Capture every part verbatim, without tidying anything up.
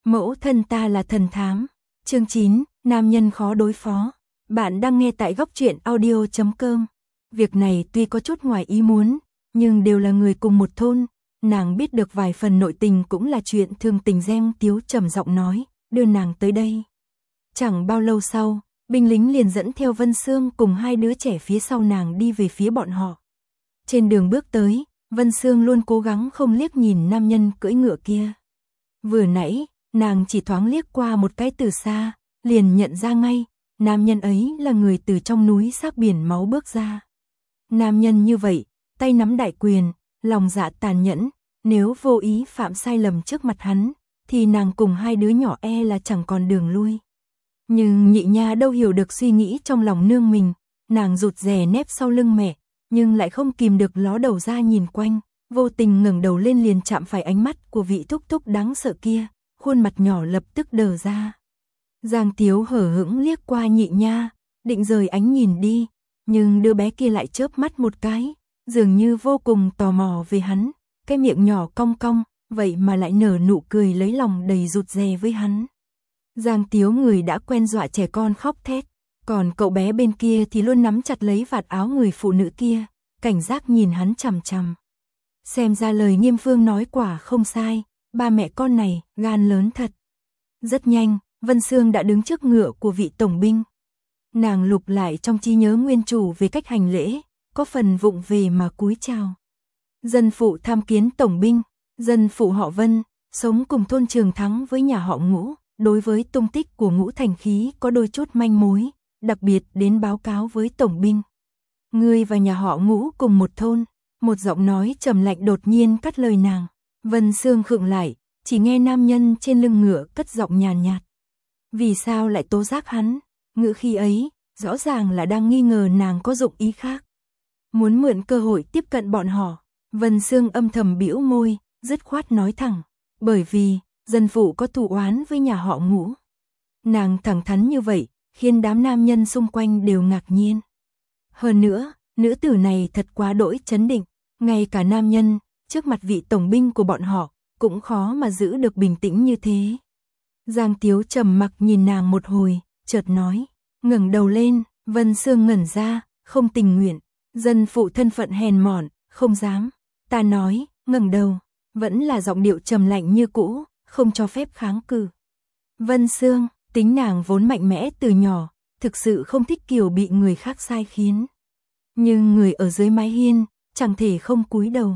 Mẫu thân ta là thần thám. Chương chín, nam nhân khó đối phó. Bạn đang nghe tại góc truyện audio chấm com. Việc này tuy có chút ngoài ý muốn, nhưng đều là người cùng một thôn, nàng biết được vài phần nội tình cũng là chuyện thương tình. Giang Tiếu trầm giọng nói, đưa nàng tới đây. Chẳng bao lâu sau, binh lính liền dẫn theo Vân Sương cùng hai đứa trẻ phía sau nàng đi về phía bọn họ. Trên đường bước tới, Vân Sương luôn cố gắng không liếc nhìn nam nhân cưỡi ngựa kia. Vừa nãy, nàng chỉ thoáng liếc qua một cái từ xa, liền nhận ra ngay, nam nhân ấy là người từ trong núi xác biển máu bước ra. Nam nhân như vậy, tay nắm đại quyền, lòng dạ tàn nhẫn, nếu vô ý phạm sai lầm trước mặt hắn, thì nàng cùng hai đứa nhỏ e là chẳng còn đường lui. Nhưng nhị nha đâu hiểu được suy nghĩ trong lòng nương mình, nàng rụt rè nép sau lưng mẹ, nhưng lại không kìm được ló đầu ra nhìn quanh, vô tình ngẩng đầu lên liền chạm phải ánh mắt của vị thúc thúc đáng sợ kia, khuôn mặt nhỏ lập tức đờ ra. Giang Tiếu hở hững liếc qua nhị nha, định rời ánh nhìn đi, nhưng đứa bé kia lại chớp mắt một cái, dường như vô cùng tò mò về hắn, cái miệng nhỏ cong cong, vậy mà lại nở nụ cười lấy lòng đầy rụt rè với hắn. Giang Tiếu người đã quen dọa trẻ con khóc thét, còn cậu bé bên kia thì luôn nắm chặt lấy vạt áo người phụ nữ kia, cảnh giác nhìn hắn chằm chằm. Xem ra lời Nghiêm Phương nói quả không sai, ba mẹ con này gan lớn thật. Rất nhanh, Vân Sương đã đứng trước ngựa của vị tổng binh. Nàng lục lại trong trí nhớ nguyên chủ về cách hành lễ, có phần vụng về mà cúi chào. Dân phụ tham kiến tổng binh, dân phụ họ Vân, sống cùng thôn Trường Thắng với nhà họ Ngũ, đối với tung tích của Ngũ Thành Khí có đôi chút manh mối, đặc biệt đến báo cáo với tổng binh. Ngươi và nhà họ Ngũ cùng một thôn, một giọng nói trầm lạnh đột nhiên cắt lời nàng. Vân Sương khựng lại, chỉ nghe nam nhân trên lưng ngựa cất giọng nhàn nhạt, nhạt. Vì sao lại tố giác hắn? Ngữ khi ấy, rõ ràng là đang nghi ngờ nàng có dụng ý khác. Muốn mượn cơ hội tiếp cận bọn họ. Vân Sương âm thầm bĩu môi, dứt khoát nói thẳng. Bởi vì, dân phụ có thù oán với nhà họ Ngũ. Nàng thẳng thắn như vậy, khiến đám nam nhân xung quanh đều ngạc nhiên. Hơn nữa, nữ tử này thật quá đỗi trấn định. Ngay cả nam nhân, trước mặt vị tổng binh của bọn họ, cũng khó mà giữ được bình tĩnh như thế. Giang Tiếu trầm mặc nhìn nàng một hồi, chợt nói, ngẩng đầu lên. Vân Sương ngẩn ra, không tình nguyện, dân phụ thân phận hèn mọn, không dám. Ta nói, ngẩng đầu, vẫn là giọng điệu trầm lạnh như cũ, không cho phép kháng cự. Vân Sương, tính nàng vốn mạnh mẽ từ nhỏ, thực sự không thích kiểu bị người khác sai khiến. Nhưng người ở dưới mái hiên, chẳng thể không cúi đầu.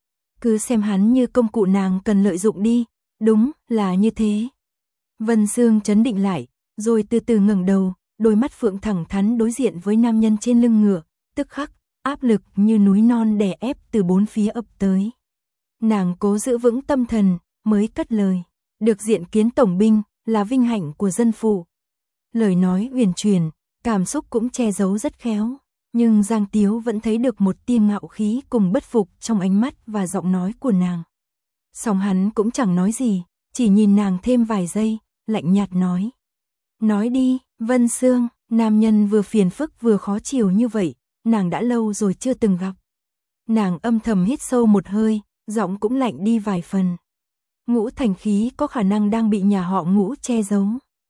Cứ xem hắn như công cụ nàng cần lợi dụng đi, đúng là như thế. Vân Sương trấn định lại, rồi từ từ ngẩng đầu, đôi mắt phượng thẳng thắn đối diện với nam nhân trên lưng ngựa, tức khắc, áp lực như núi non đè ép từ bốn phía ập tới. Nàng cố giữ vững tâm thần, mới cất lời, được diện kiến tổng binh, là vinh hạnh của dân phụ. Lời nói uyển chuyển, cảm xúc cũng che giấu rất khéo, nhưng Giang Tiếu vẫn thấy được một tia ngạo khí cùng bất phục trong ánh mắt và giọng nói của nàng. Song hắn cũng chẳng nói gì, chỉ nhìn nàng thêm vài giây, lạnh nhạt nói. Nói đi, Vân Sương, nam nhân vừa phiền phức vừa khó chịu như vậy, nàng đã lâu rồi chưa từng gặp. Nàng âm thầm hít sâu một hơi, giọng cũng lạnh đi vài phần. Ngũ Thành Khí có khả năng đang bị nhà họ Ngũ che giấu.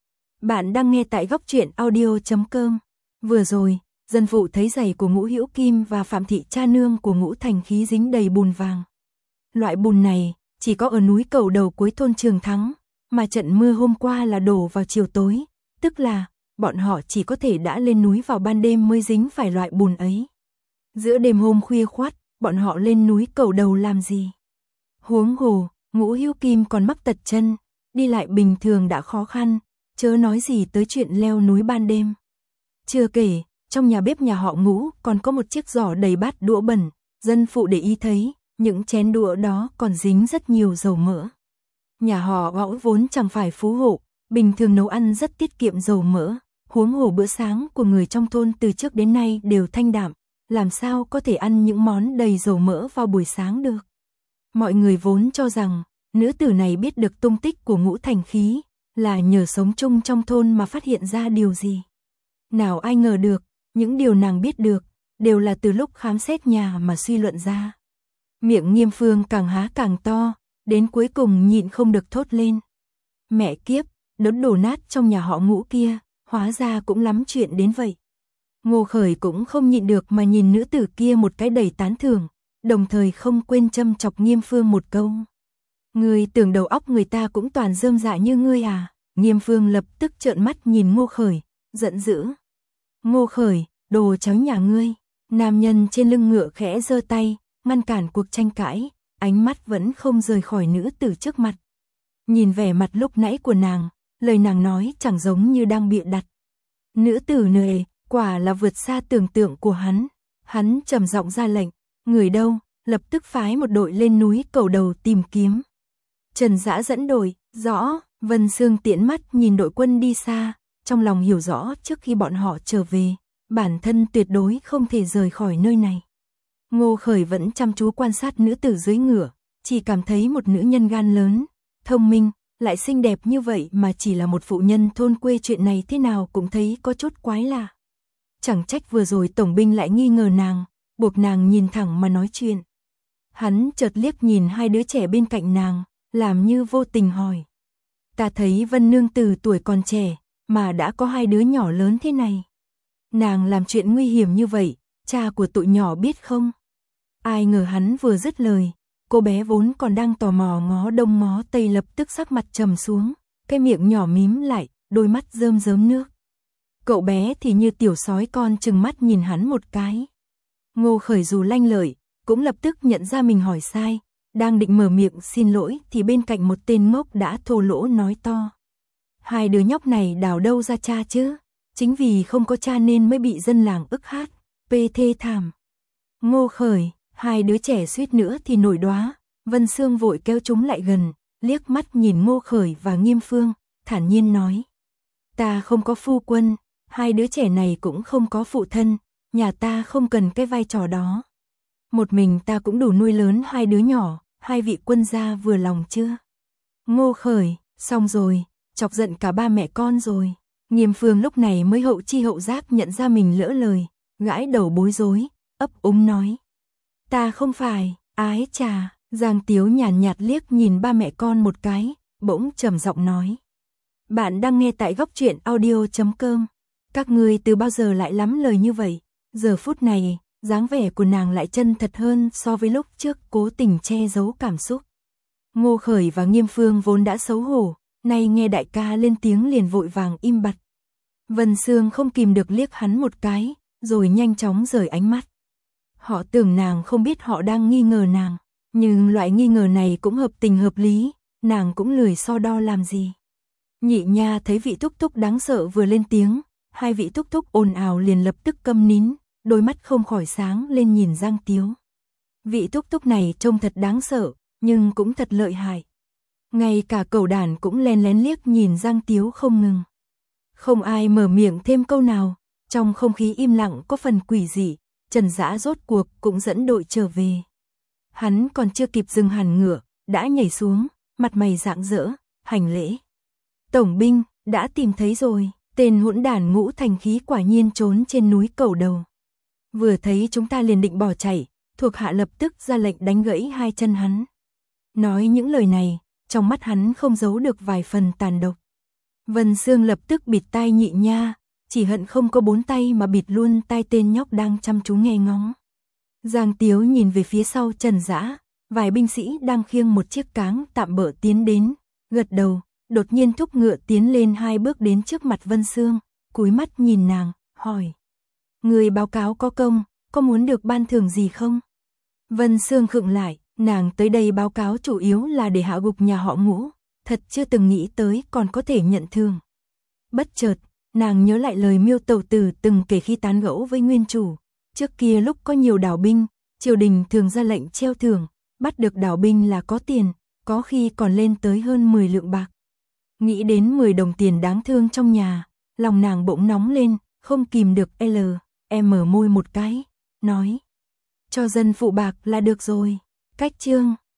Bạn đang nghe tại góc truyện audio chấm com. Vừa rồi, dân phụ thấy giày của Ngũ Hữu Kim và Phạm thị cha nương của Ngũ Thành Khí dính đầy bùn vàng. Loại bùn này chỉ có ở núi cầu đầu cuối thôn Trường Thắng, mà trận mưa hôm qua là đổ vào chiều tối, tức là bọn họ chỉ có thể đã lên núi vào ban đêm mới dính phải loại bùn ấy. Giữa đêm hôm khuya khoắt, bọn họ lên núi cầu đầu làm gì? Huống hồ, Ngũ Hữu Kim còn mắc tật chân, đi lại bình thường đã khó khăn, chớ nói gì tới chuyện leo núi ban đêm. Chưa kể, trong nhà bếp nhà họ Ngũ còn có một chiếc giỏ đầy bát đũa bẩn, dân phụ để ý thấy, những chén đũa đó còn dính rất nhiều dầu mỡ. Nhà họ Ngũ vốn chẳng phải phú hộ, bình thường nấu ăn rất tiết kiệm dầu mỡ, huống hồ bữa sáng của người trong thôn từ trước đến nay đều thanh đạm, làm sao có thể ăn những món đầy dầu mỡ vào buổi sáng được. Mọi người vốn cho rằng, nữ tử này biết được tung tích của Ngũ Thành Khí, là nhờ sống chung trong thôn mà phát hiện ra điều gì. Nào ai ngờ được, những điều nàng biết được, đều là từ lúc khám xét nhà mà suy luận ra. Miệng Nghiêm Phương càng há càng to, đến cuối cùng nhịn không được thốt lên. Mẹ kiếp, đống đổ nát trong nhà họ Ngũ kia, hóa ra cũng lắm chuyện đến vậy. Ngô Khởi cũng không nhịn được mà nhìn nữ tử kia một cái đầy tán thưởng, đồng thời không quên châm chọc Nghiêm Phương một câu. Ngươi tưởng đầu óc người ta cũng toàn rơm rạ như ngươi à? Nghiêm Phương lập tức trợn mắt nhìn Ngô Khởi, giận dữ. Ngô Khởi, đồ chó nhà ngươi. Nam nhân trên lưng ngựa khẽ giơ tay, ngăn cản cuộc tranh cãi, ánh mắt vẫn không rời khỏi nữ tử trước mặt. Nhìn vẻ mặt lúc nãy của nàng, lời nàng nói chẳng giống như đang bịa đặt. Nữ tử nề, quả là vượt xa tưởng tượng của hắn. Hắn trầm giọng ra lệnh, người đâu, lập tức phái một đội lên núi Cầu Đầu tìm kiếm. Trần Dã dẫn đội, rõ, Vân Sương tiễn mắt nhìn đội quân đi xa, trong lòng hiểu rõ trước khi bọn họ trở về, bản thân tuyệt đối không thể rời khỏi nơi này. Ngô Khởi vẫn chăm chú quan sát nữ tử dưới ngựa, chỉ cảm thấy một nữ nhân gan lớn, thông minh, lại xinh đẹp như vậy mà chỉ là một phụ nhân thôn quê, chuyện này thế nào cũng thấy có chút quái lạ. Chẳng trách vừa rồi tổng binh lại nghi ngờ nàng, buộc nàng nhìn thẳng mà nói chuyện. Hắn chợt liếc nhìn hai đứa trẻ bên cạnh nàng, làm như vô tình hỏi. Ta thấy Vân nương tử tuổi còn trẻ, mà đã có hai đứa nhỏ lớn thế này. Nàng làm chuyện nguy hiểm như vậy, cha của tụi nhỏ biết không? Ai ngờ hắn vừa dứt lời, cô bé vốn còn đang tò mò ngó đông ngó tây lập tức sắc mặt trầm xuống, cái miệng nhỏ mím lại, đôi mắt rơm rớm nước. Cậu bé thì như tiểu sói con trừng mắt nhìn hắn một cái. Ngô Khởi dù lanh lợi, cũng lập tức nhận ra mình hỏi sai, đang định mở miệng xin lỗi thì bên cạnh một tên ngốc đã thô lỗ nói to. Hai đứa nhóc này đào đâu ra cha chứ? Chính vì không có cha nên mới bị dân làng ức hát, pê thê thảm. Ngô Khởi, hai đứa trẻ suýt nữa thì nổi đóa, Vân Sương vội kéo chúng lại gần, liếc mắt nhìn Ngô Khởi và Nghiêm Phương, thản nhiên nói. Ta không có phu quân, hai đứa trẻ này cũng không có phụ thân, nhà ta không cần cái vai trò đó. Một mình ta cũng đủ nuôi lớn hai đứa nhỏ, hai vị quân gia vừa lòng chưa? Ngô Khởi, xong rồi, chọc giận cả ba mẹ con rồi. Nghiêm Phương lúc này mới hậu chi hậu giác nhận ra mình lỡ lời, gãi đầu bối rối, ấp úng nói. Ta không phải, ái chà, Giang Tiếu nhàn nhạt liếc nhìn ba mẹ con một cái, bỗng trầm giọng nói. Bạn đang nghe tại góc truyện audio chấm com. Các ngươi từ bao giờ lại lắm lời như vậy? Giờ phút này, dáng vẻ của nàng lại chân thật hơn so với lúc trước cố tình che giấu cảm xúc. Ngô Khởi và Nghiêm Phương vốn đã xấu hổ, nay nghe đại ca lên tiếng liền vội vàng im bặt. Vân Sương không kìm được liếc hắn một cái, rồi nhanh chóng rời ánh mắt. Họ tưởng nàng không biết họ đang nghi ngờ nàng, nhưng loại nghi ngờ này cũng hợp tình hợp lý, nàng cũng lười so đo làm gì. Nhị nha thấy vị thúc thúc đáng sợ vừa lên tiếng, hai vị thúc thúc ồn ào liền lập tức câm nín, đôi mắt không khỏi sáng lên nhìn Giang Tiếu. Vị thúc thúc này trông thật đáng sợ, nhưng cũng thật lợi hại. Ngay cả cẩu đản cũng lén lén liếc nhìn Giang Tiếu không ngừng. Không ai mở miệng thêm câu nào, trong không khí im lặng có phần quỷ dị, Trần Dã rốt cuộc cũng dẫn đội trở về. Hắn còn chưa kịp dừng hẳn ngựa, đã nhảy xuống, mặt mày rạng rỡ, hành lễ. Tổng binh, đã tìm thấy rồi, tên hỗn đản Ngũ Thành Khí quả nhiên trốn trên núi Cầu Đầu. Vừa thấy chúng ta liền định bỏ chạy, thuộc hạ lập tức ra lệnh đánh gãy hai chân hắn. Nói những lời này, trong mắt hắn không giấu được vài phần tàn độc. Vân Sương lập tức bịt tai nhị nha, chỉ hận không có bốn tay mà bịt luôn tai tên nhóc đang chăm chú nghe ngóng. Giang Tiếu nhìn về phía sau Trần Dã, vài binh sĩ đang khiêng một chiếc cáng tạm bợ tiến đến, gật đầu, đột nhiên thúc ngựa tiến lên hai bước đến trước mặt Vân Sương, cúi mắt nhìn nàng, hỏi. Người báo cáo có công, có muốn được ban thưởng gì không? Vân Sương khựng lại, nàng tới đây báo cáo chủ yếu là để hạ gục nhà họ Ngũ, thật chưa từng nghĩ tới còn có thể nhận thưởng. Bất chợt, nàng nhớ lại lời Miêu Tẩu Tử từng kể khi tán gẫu với nguyên chủ, trước kia lúc có nhiều đảo binh, triều đình thường ra lệnh treo thưởng, bắt được đảo binh là có tiền, có khi còn lên tới hơn mười lượng bạc. Nghĩ đến mười đồng tiền đáng thương trong nhà, lòng nàng bỗng nóng lên, không kìm được L, em mở môi một cái, nói. Cho dân phụ bạc là được rồi, cách chương.